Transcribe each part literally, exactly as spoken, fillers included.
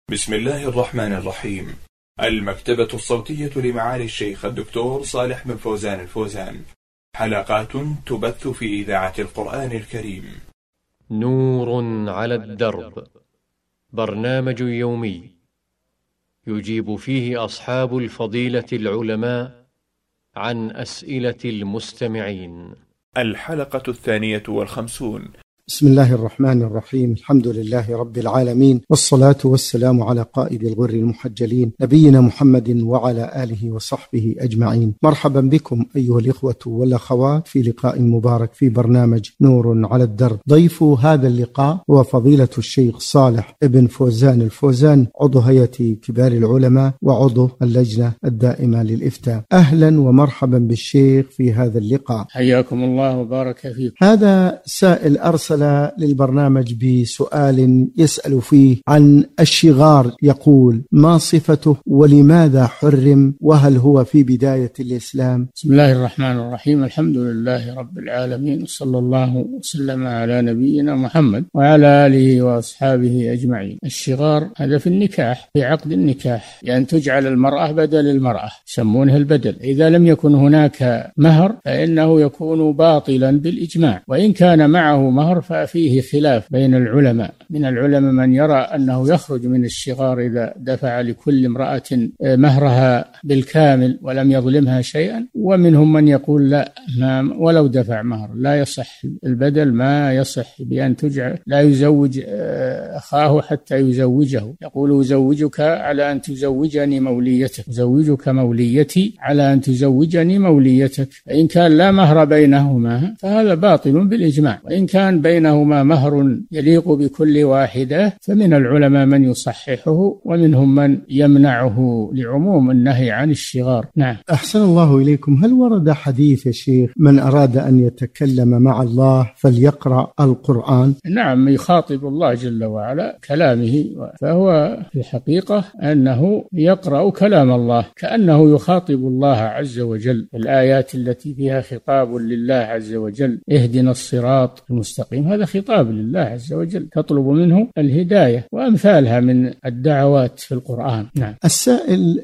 بسم الله الرحمن الرحيم. المكتبة الصوتية لمعالي الشيخ الدكتور صالح بن فوزان الفوزان، حلقات تبث في إذاعة القرآن الكريم. نور على الدرب، برنامج يومي يجيب فيه أصحاب الفضيلة العلماء عن أسئلة المستمعين. الحلقة الثانية والخمسون. بسم الله الرحمن الرحيم. الحمد لله رب العالمين، والصلاة والسلام على قائد الغر المحجلين نبينا محمد وعلى آله وصحبه أجمعين. مرحبا بكم أيها الإخوة والأخوات في لقاء مبارك في برنامج نور على الدرب. ضيف هذا اللقاء هو فضيلة الشيخ صالح بن فوزان الفوزان، عضو هيئة كبار العلماء وعضو اللجنة الدائمة للإفتاء. أهلا ومرحبا بالشيخ في هذا اللقاء. حياكم الله وبارك فيكم. هذا سائل أرسل للبرنامج بسؤال يسأل فيه عن الشغار، يقول: ما صفته ولماذا حرم، وهل هو في بداية الإسلام؟ بسم الله الرحمن الرحيم. الحمد لله رب العالمين، وصلى الله وسلم على نبينا محمد وعلى آله وأصحابه أجمعين. الشغار هذا في النكاح، في عقد النكاح، لأن يعني تجعل المرأة بدل المرأة، يسمونها البدل. إذا لم يكن هناك مهر فإنه يكون باطلا بالإجماع، وإن كان معه مهر ففيه خلاف بين العلماء. من العلماء من يرى أنه يخرج من الشغار إذا دفع لكل امرأة مهرها بالكامل ولم يظلمها شيئا، ومنهم من يقول لا، ما ولو دفع مهر لا يصح البدل، ما يصح بأن تجعل، لا يزوج أخاه حتى يزوجه، يقول: أزوجك على أن تزوجني موليتك، أزوجك موليتي على أن تزوجني موليتك. فإن كان لا مهر بينهما فهذا باطل بالإجماع، وإن كان بينهما مهر يليق بكل واحدة فمن العلماء من يصححه ومنهم من يمنعه لعموم النهي عن الشغار. نعم. أحسن الله إليكم. هل ورد حديث يا شيخ من أراد أن يتكلم مع الله فليقرأ القرآن؟ نعم، يخاطب الله جل وعلا كلامه، فهو في الحقيقة أنه يقرأ كلام الله كأنه يخاطب الله عز وجل. الآيات التي فيها خطاب لله عز وجل: اهدنا الصراط المستقيم، هذا خطاب لله عز وجل، تطلب منه الهداية، وأمثالها من الدعوات في القرآن. نعم. السائل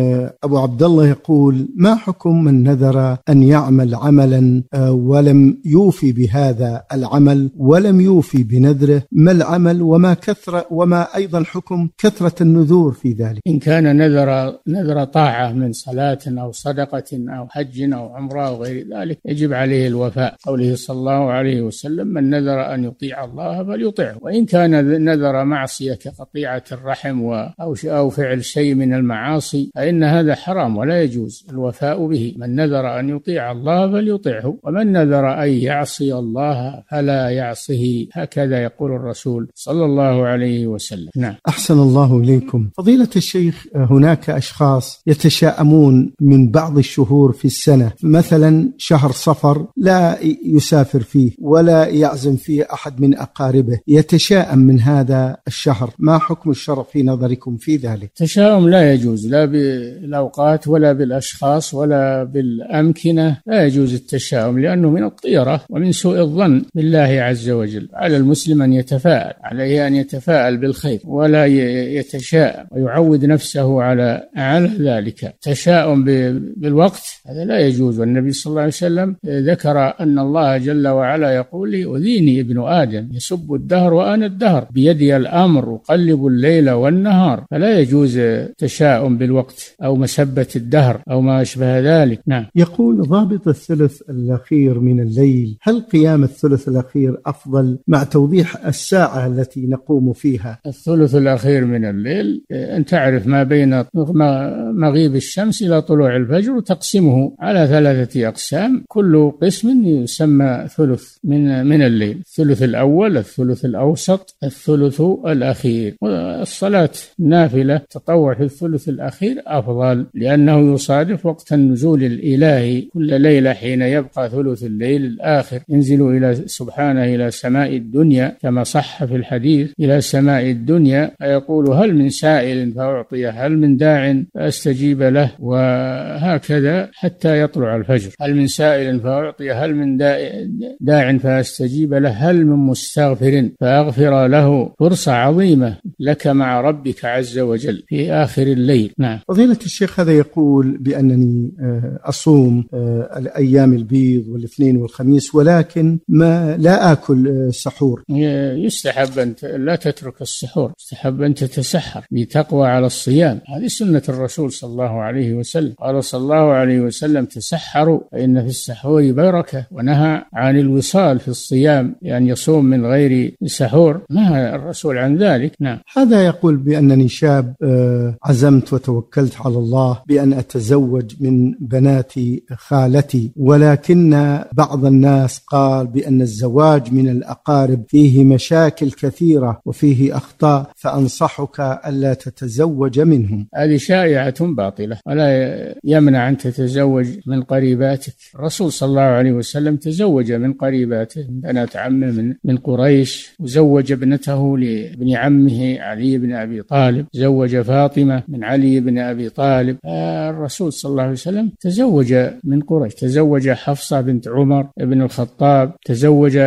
أبو عبد الله يقول: ما حكم من نذر أن يعمل عملا ولم يوفي بهذا العمل ولم يوفي بنذره؟ ما العمل وما كثرة وما أيضا حكم كثرة النذور في ذلك؟ إن كان نذر نذر طاعة من صلاة أو صدقة أو حج أو عمرة أو غير ذلك يجب عليه الوفاء. قوله صلى الله عليه وسلم: من نذر أن يطيع الله فليطيعه. وإن كان نذر معصية كقطيعة الرحم أو فعل شيء من المعاصي فإن هذا حرام ولا يجوز الوفاء به. من نذر أن يطيع الله فليطيعه، ومن نذر أن يعصي الله فلا يعصه، هكذا يقول الرسول صلى الله عليه وسلم. نعم. أحسن الله إليكم. فضيلة الشيخ، هناك أشخاص يتشائمون من بعض الشهور في السنة، مثلا شهر صفر لا يسافر فيه ولا يعزم فيه أحد من أقاربه، يتشائم من هذا الشهر، ما حكم الشرع في نظركم في ذلك؟ تشاؤم لا يجوز، لا بالأوقات ولا بالأشخاص ولا بالأمكنة، لا يجوز التشاؤم، لأنه من الطيرة ومن سوء الظن بالله عز وجل. على المسلم أن يتفاءل، عليه أن يتفاءل بالخير ولا يتشاءم ويعود نفسه على على ذلك. تشاؤم بالوقت هذا لا يجوز، والنبي صلى الله عليه وسلم ذكر أن الله جل وعلا يقول: أذيني ابن آدم يسب الدهر وأنا الدهر بيدي الأمر أقلب الليل والنهار. فلا يجوز تشاؤم بالوقت أو مسبة الدهر أو ما أشبه ذلك. نعم. يقول: ضابط الثلث الأخير من الليل، هل قيام الثلث الأخير أفضل، مع توضيح الساعة التي نقوم فيها؟ الثلث الأخير من الليل أن تعرف ما بين مغيب الشمس إلى طلوع الفجر وتقسمه على ثلاثة أقسام، كل قسم يسمى ثلث من من الليل: الثلث الأول، الثلث الأوسط، الثلث الأخير. والصلاة النافلة تطوع في الثلث الأخير أفضل، لأنه يصادف وقت النزول الإلهي كل ليلة، حين يبقى ثلث الليل الآخر ينزل إلى سبحانه إلى سماء الدنيا، كما صح في الحديث: إلى سماء الدنيا فيقول: هل من سائل فأعطيه، هل من داع فأستجيب له، وهكذا حتى يطلع الفجر. هل من سائل فأعطيه، هل من داع فأستجيب له هل من مستغفر فأغفر له، فرصة عظيمة لك مع ربك عز وجل في آخر الليل. نعم. فضيلة الشيخ هذا يقول بأنني أصوم الأيام البيض والاثنين والخميس ولكن ما لا آكل سحور. يستحب أن لا تترك السحور، يستحب أن تتسحر لتقوى على الصيام، هذه سنة الرسول صلى الله عليه وسلم. قال صلى الله عليه وسلم تسحروا فإن في السحور بركة، ونهى عن الوصال في الصيام يعني يصوم من غير سحور، نهى الرسول عن ذلك. نعم. هذا يقول بأنني شاب عزمت وتوكلت على الله بأن أتزوج من بنات خالتي، ولكن بعض الناس قال بأن الزواج من الأقارب فيه مشاكل كثيرة وفيه أخطاء، فأنصحك ألا تتزوج منهم. هذه شائعة باطلة، ولا يمنع أن تتزوج من قريباتك. الرسول صلى الله عليه وسلم تزوج من قريباته، بنات عمه من, من قريش، وزوج ابنته لابن عمه علي بن أبي طالب، زوج فاطمة من علي بن أبي طالب. الرسول صلى الله عليه وسلم تزوج من قريش، تزوج حفصة بنت عمر بن الخطاب، تزوج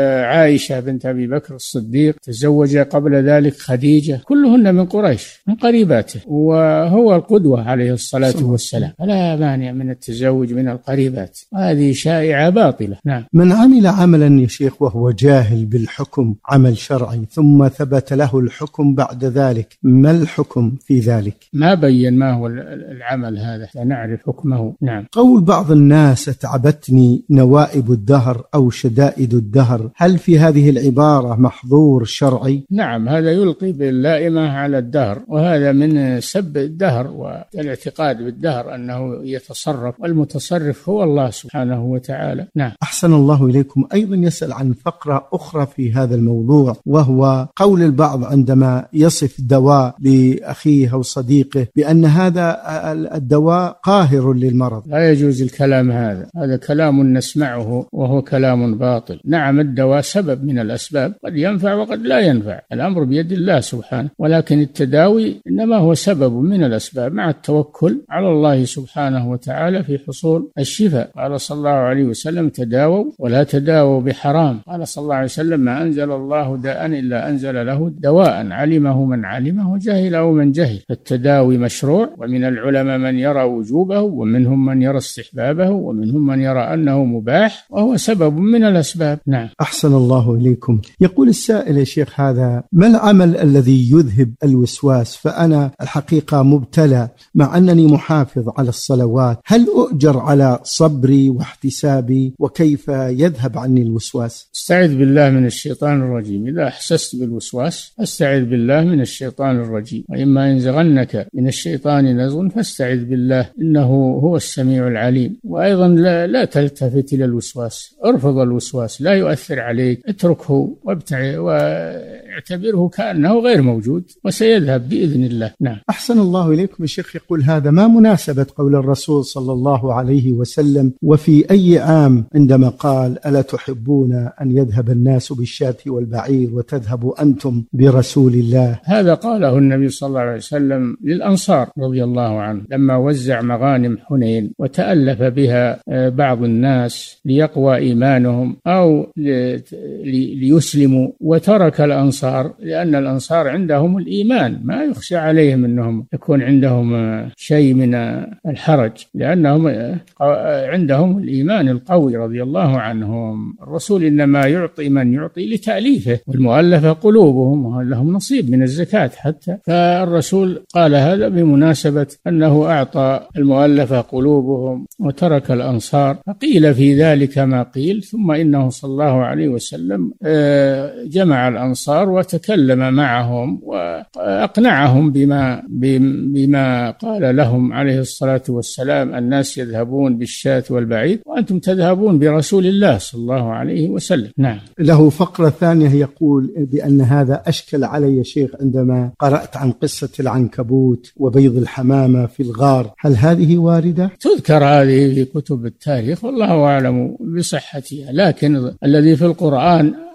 عائشة بنت أبي بكر الصديق، تزوج قبل ذلك خديجة، كلهن من قريش من قريباته، وهو القدوة عليه الصلاة والسلام، فلا مانع من التزوج من القريبات. هذه شائعة باطلة. نعم. من عمل عملا يا شيخ وهو جاهل بالحكم عمل شرعي ثم ثبت له الحكم بعد ذلك، ما الحكم في ذلك؟ ما بين ما هو العمل هذا، لا نعرف حكمه. نعم. قول بعض الناس اتعبتني نوائب الدهر أو شدائد الدهر، هل في هذه العبارة محظور شرعي؟ نعم، هذا يلقي باللائمة على الدهر، وهذا من سب الدهر والاعتقاد بالدهر أنه يتصرف، والمتصرف هو الله سبحانه وتعالى. نعم. أحسن الله إليكم. أيضا يسأل عن فقرة أخرى في هذا الموضوع، وهو قول البعض عندما يصف دواء لأخيه أو صديقه بأن هذا الدواء قاهر للمرض. لا يجوز الكلام هذا، هذا كلام نسمعه وهو كلام باطل. نعم، الدواء سبب من الأسباب، قد ينفع وقد لا ينفع، الأمر بيد الله سبحانه، ولكن التداوي إنما هو سبب من الأسباب مع التوكل على الله سبحانه وتعالى في حصول الشفاء. قال صلى الله عليه وسلم تداووا ولا تداووا بحرام. قال صلى الله عليه وسلم ما أنزل الله داء إلا أنزل له دواء علمه من علمه وجهله من جهل. فالتداوي مشروع، ومن العلماء من يرى وجوبه، ومنهم من يرى استحبابه، ومنهم من يرى أنه مباح، وهو سبب من الأسباب. نعم. أحسن الله إليكم. يقول السائل يا شيخ هذا ما العمل الذي يذهب الوسواس؟ فأنا الحقيقة مبتلى مع أنني محافظ على الصلوات، هل أؤجر على صبري واحتسابي؟ وكيف يذهب عني الوسواس؟ استعذ بالله من الشيطان الرجيم. إذا أحسست بالوسواس استعذ بالله من الشيطان الرجيم، وإما ينزغنك من الشيطان نزغ فاستعذ بالله إنه هو السميع العليم. وأيضا لا, لا تلتفت إلى الوسواس، ارفض الوسواس، لا يؤثر عليك، اتركه وابتعد واعتبره كأنه غير موجود وسيذهب بإذن الله. نعم. أحسن الله إليكم. الشيخ يقول هذا ما مناسبة قول الرسول صلى الله عليه وسلم وفي أي عام عندما قال ألا تحبون أن يذهب الناس بالشاة والبعير وتذهبوا أنتم برسول الله؟ هذا قاله النبي صلى الله عليه وسلم للأنصار رضي الله عنه لما وزع مغانم حنين وتألف بها بعض الناس ليقوى إيمانهم أو ليسلموا، وترك الأنصار لأن الأنصار عندهم الإيمان، ما يخشى عليهم أنهم يكون عندهم شيء من الحرج، لأنهم عندهم الإيمان القوي رضي الله عنهم. الرسول إنما يعطي من يعطي لتأليفه، والمؤلفة قلوبهم ولهم نصيب من الزكاة حتى. فالرسول قال هذا بمناسبة أنه أعطى المؤلفة قلوبهم وترك الأنصار، فقيل في ذلك ما قيل. ثم إنه صلى الله عليه وسلم جمع الأنصار وتكلم معهم وأقنعهم بما بما قال لهم عليه الصلاة والسلام: الناس يذهبون بالشاة والبعير وأنتم تذهبون برسول الله صلى الله عليه وسلم. نعم. له فقرة ثانية يقول بأن هذا أشكل علي شيخ عندما قرأت عن قصة العنكبوت وبيض الحمامة في الغار، هل هذه واردة؟ تذكر هذه في كتب التاريخ والله أعلم بصحتها، لكن الذي في القرآن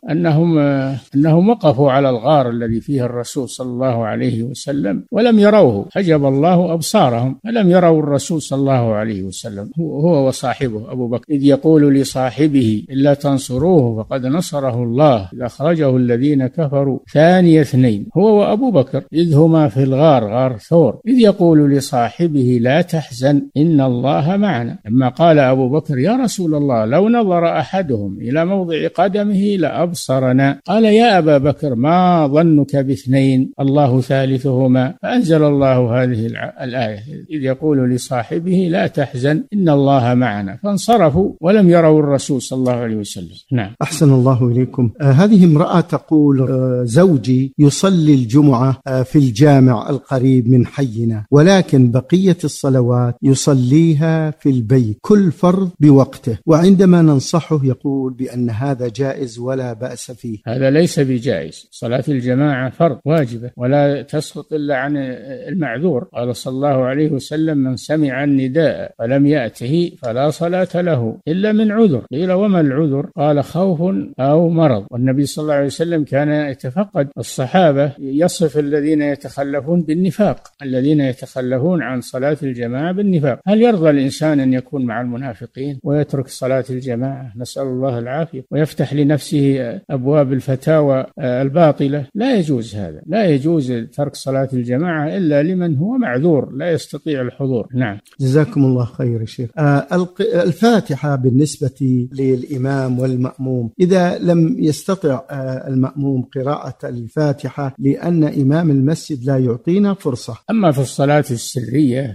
أنهم أنهم وقفوا على الغار الذي فيه الرسول صلى الله عليه وسلم ولم يروه، حجب الله أبصارهم فلم يروا الرسول صلى الله عليه وسلم هو وصاحبه أبو بكر، إذ يقول لصاحبه إلا تنصروه فقد نصره الله إذ أخرجه الذين كفروا ثاني اثنين هو وأبو بكر إذ هما في الغار غار ثور إذ يقول لصاحبه لا تحزن إن الله معنا. لما قال أبو بكر يا رسول الله لو نظر أحدهم إلى موضع قدمه لأبصرنا، قال يا أبا بكر ما ظنك باثنين الله ثالثهما، فأنزل الله هذه الآية إذ يقول لصاحبه لا تحزن إن الله معنا، فانصرفوا ولم يروا الرسول صلى الله عليه وسلم. نعم. أحسن الله إليكم. آه هذه امرأة تقول آه زوجي يصلي الجمعة آه في الجامع القريب من حينا، ولكن بقية الصلوات يصليها في البيت كل فرض بوقته، وعندما ننصحه يقول بأن هذا جائز ولا بأس فيه. هذا ليس بجائز، صلاة الجماعة فرض واجبة ولا تسقط إلا عن المعذور. قال صلى الله عليه وسلم من سمع النداء فلم يأته فلا صلاة له إلا من عذر. قيل وما العذر؟ قال خوف أو مرض. والنبي صلى الله عليه وسلم كان يتفقد الصحابة يصف الذين يتخلفون بالنفاق، الذين يتخلفون عن صلاة الجماعة بالنفاق. هل يرضى الإنسان أن يكون مع المنافقين ويترك صلاة الجماعة؟ نسأل الله العافية، ويفتح لنفسه أبواب الفتاوى الباطلة. لا يجوز هذا، لا يجوز ترك صلاة الجماعة إلا لمن هو معذور لا يستطيع الحضور. نعم. جزاكم الله خير يا شيخ. آه الفاتحة بالنسبة للإمام والمأموم إذا لم يستطع آه المأموم قراءة الفاتحة لأن إمام المسجد لا يعطينا فرصة. أما في الصلاة السرية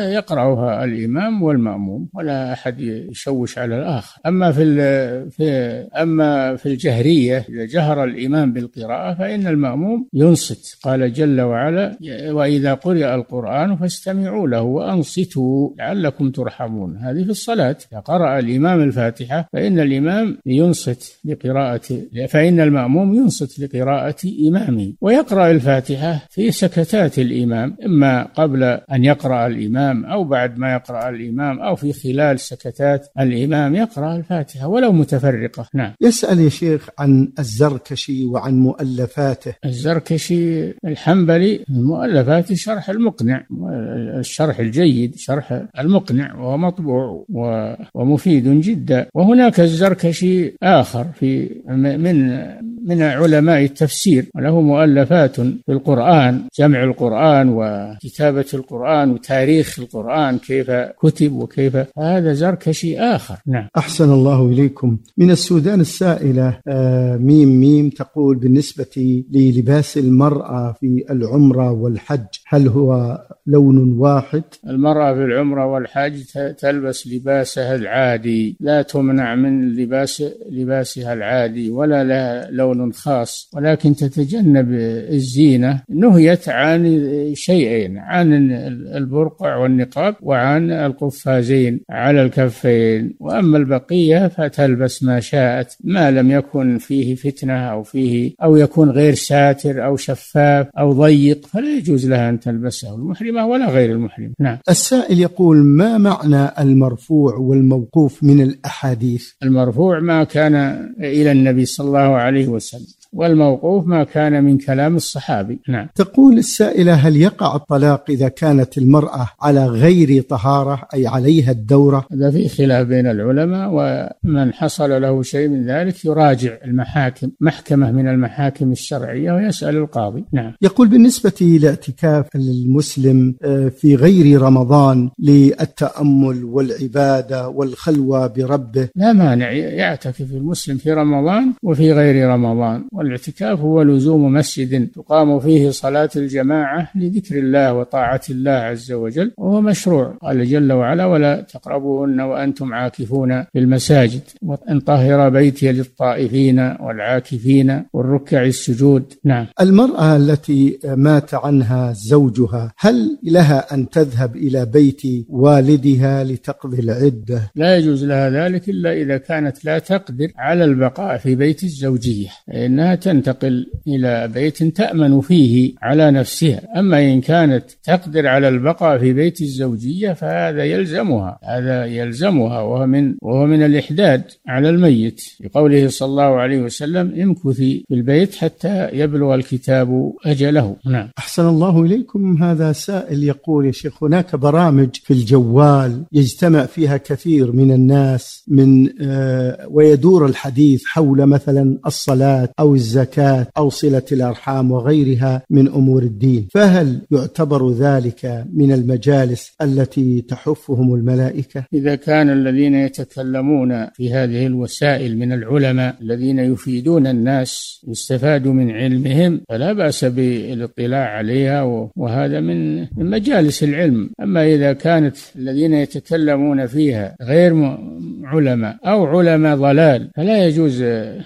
يقرأها الإمام والمأموم ولا أحد يشوش على الآخر. أما في في أما في الجهرية إذا جهر الإمام بالقراءة فإن المأموم ينصت. قال جل وعلا وإذا قرئ القرآن فاستمعوا له وأنصتوا لعلكم ترحمون. هذه في الصلاة. إذا قرأ الإمام الفاتحة فإن الإمام ينصت لقراءة فإن المأموم ينصت لقراءة إمامه، ويقرأ الفاتحة في سكتات الإمام، إما قبل أن يقرأ الإمام أو بعد ما يقرأ الإمام أو في خلال سكتات الإمام يقرأ الفاتحة ولو متفرقة. نعم. يسأل يا شيخ عن الزركشي وعن مؤلفاته. الزركشي الحنبلي مؤلفاته شرح المقنع، الشرح الجيد شرح المقنع وهو مطبوع ومفيد جدا. وهناك الزركشي آخر في من من علماء التفسير وله مؤلفات في القرآن، جمع القرآن وكتابة القرآن وتاريخ القرآن كيف كتب وكيف، هذا زركشي آخر. نعم. أحسن الله إليكم. من السودان السائلة آه ميم ميم تقول بالنسبة للباس المرأة في العمرة والحج هل هو لون واحد؟ المرأة في العمرة والحج تلبس لباسها العادي، لا تمنع من لباس لباسها العادي ولا لها لون خاص، ولكن تتجنب الزينة. نهيت عن شيئين، عن البرقع والنقاب وعن القفازين على الكفين، وأما البقية فتلبس ما شاءت ما لم يكن فيه فتنة أو فيه أو يكون غير ساتر أو شفاف أو ضيق فلا يجوز لها أن تلبسه المحرمة ولا غير المحرم. نعم. السائل يقول ما معنى المرفوع والموقوف من الأحاديث؟ المرفوع ما كان إلى النبي صلى الله عليه وسلم، والموقوف ما كان من كلام الصحابي. نعم. تقول السائلة هل يقع الطلاق إذا كانت المرأة على غير طهارة أي عليها الدورة؟ هذا في خلاف بين العلماء، ومن حصل له شيء من ذلك يراجع المحاكم، محكمة من المحاكم الشرعية، ويسأل القاضي. نعم. يقول بالنسبة لاعتكاف المسلم في غير رمضان للتأمل والعبادة والخلوة بربه لا مانع يعتكف المسلم في رمضان وفي غير رمضان. والاعتكاف هو لزوم مسجد تقام فيه صلاة الجماعة لذكر الله وطاعة الله عز وجل، وهو مشروع. قال جل وعلا ولا تقربوهن وأنتم عاكفون في المساجد وأن طهر بيتي للطائفين والعاكفين والركع السجود. نعم. المرأة التي مات عنها زوجها هل لها أن تذهب إلى بيت والدها لتقضي العدة؟ لا يجوز لها ذلك إلا إذا كانت لا تقدر على البقاء في بيت الزوجية، إنها أنها تنتقل إلى بيت تأمن فيه على نفسها. أما إن كانت تقدر على البقاء في بيت الزوجية فهذا يلزمها هذا يلزمها وهو من وهو من الإحداد على الميت، لقوله صلى الله عليه وسلم: امكثي في البيت حتى يبلغ الكتاب أجله. نعم. أحسن الله إليكم. هذا سائل يقول: يا شيخ، هناك برامج في الجوال يجتمع فيها كثير من الناس من آه ويدور الحديث حول مثلا الصلاة أو الزكاة أو صلة الأرحام وغيرها من أمور الدين، فهل يعتبر ذلك من المجالس التي تحفهم الملائكة؟ إذا كان الذين يتكلمون في هذه الوسائل من العلماء الذين يفيدون الناس يستفادوا من علمهم فلا بأس بالاطلاع عليها، وهذا من من مجالس العلم. أما إذا كانت الذين يتكلمون فيها غير علماء أو علماء ضلال فلا يجوز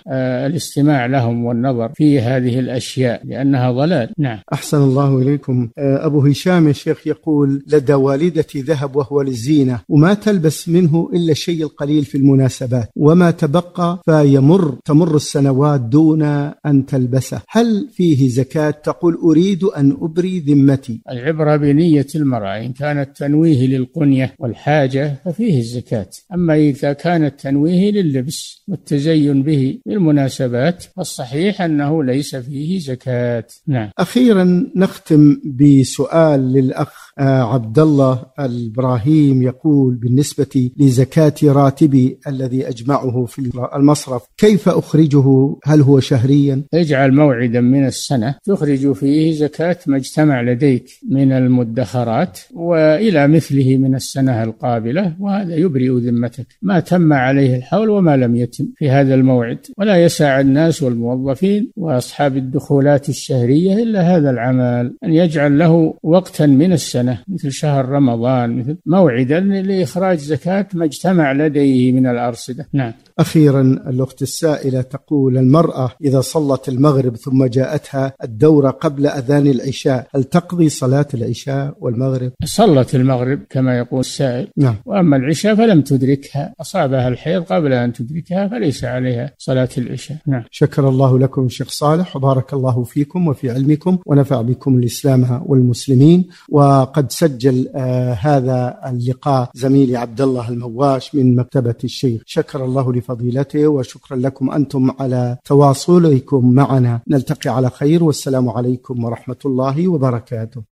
الاستماع لهم والنظر في هذه الأشياء لأنها ضلال. نعم. أحسن الله إليكم. أبو هشام الشيخ يقول: لدى والدتي ذهب وهو للزينة، وما تلبس منه إلا الشيء القليل في المناسبات، وما تبقى فيمر تمر السنوات دون أن تلبسه، هل فيه زكاة؟ تقول: أريد أن أبري ذمتي. العبرة بنية المرأة، إن كانت تنويه للقنية والحاجة ففيه الزكاة. أما إذا كانت تنويه لللبس والتزين به بالمناسبات فالصحيح أنه ليس فيه زكاة. نعم. أخيرا نختم بسؤال للأخ عبد الله الإبراهيم، يقول: بالنسبة لزكاة راتبي الذي أجمعه في المصرف كيف أخرجه؟ هل هو شهريا؟ اجعل موعدا من السنة تخرج فيه زكاة ما اجتمع لديك من المدخرات وإلى مثله من السنة القابلة، وهذا يبرئ ذمتك ما تم عليه الحول وما لم يتم في هذا الموعد. ولا يسع الناس والموظفين وأصحاب الدخولات الشهرية إلا هذا العمل، أن يجعل له وقتا من السنة مثل شهر رمضان، مثل موعدا لإخراج زكاة ما اجتمع لديه من الأرصدة. نعم. أخيرا الأخت السائلة تقول: المرأة إذا صلت المغرب ثم جاءتها الدورة قبل أذان العشاء هل تقضي صلاة العشاء والمغرب؟ صلت المغرب كما يقول السائل. نعم. وأما العشاء فلم تدركها، أصابها الحيض قبل أن تدركها فليس عليها صلاة العشاء. نعم. شكر الله لكم شيخ صالح، وبارك الله فيكم وفي علمكم، ونفع بكم الإسلام والمسلمين. وقد سجل آه هذا اللقاء زميلي عبد الله المواش من مكتبة الشيخ. شكر الله لفضيلته، وشكرا لكم أنتم على تواصلكم معنا. نلتقي على خير، والسلام عليكم ورحمة الله وبركاته.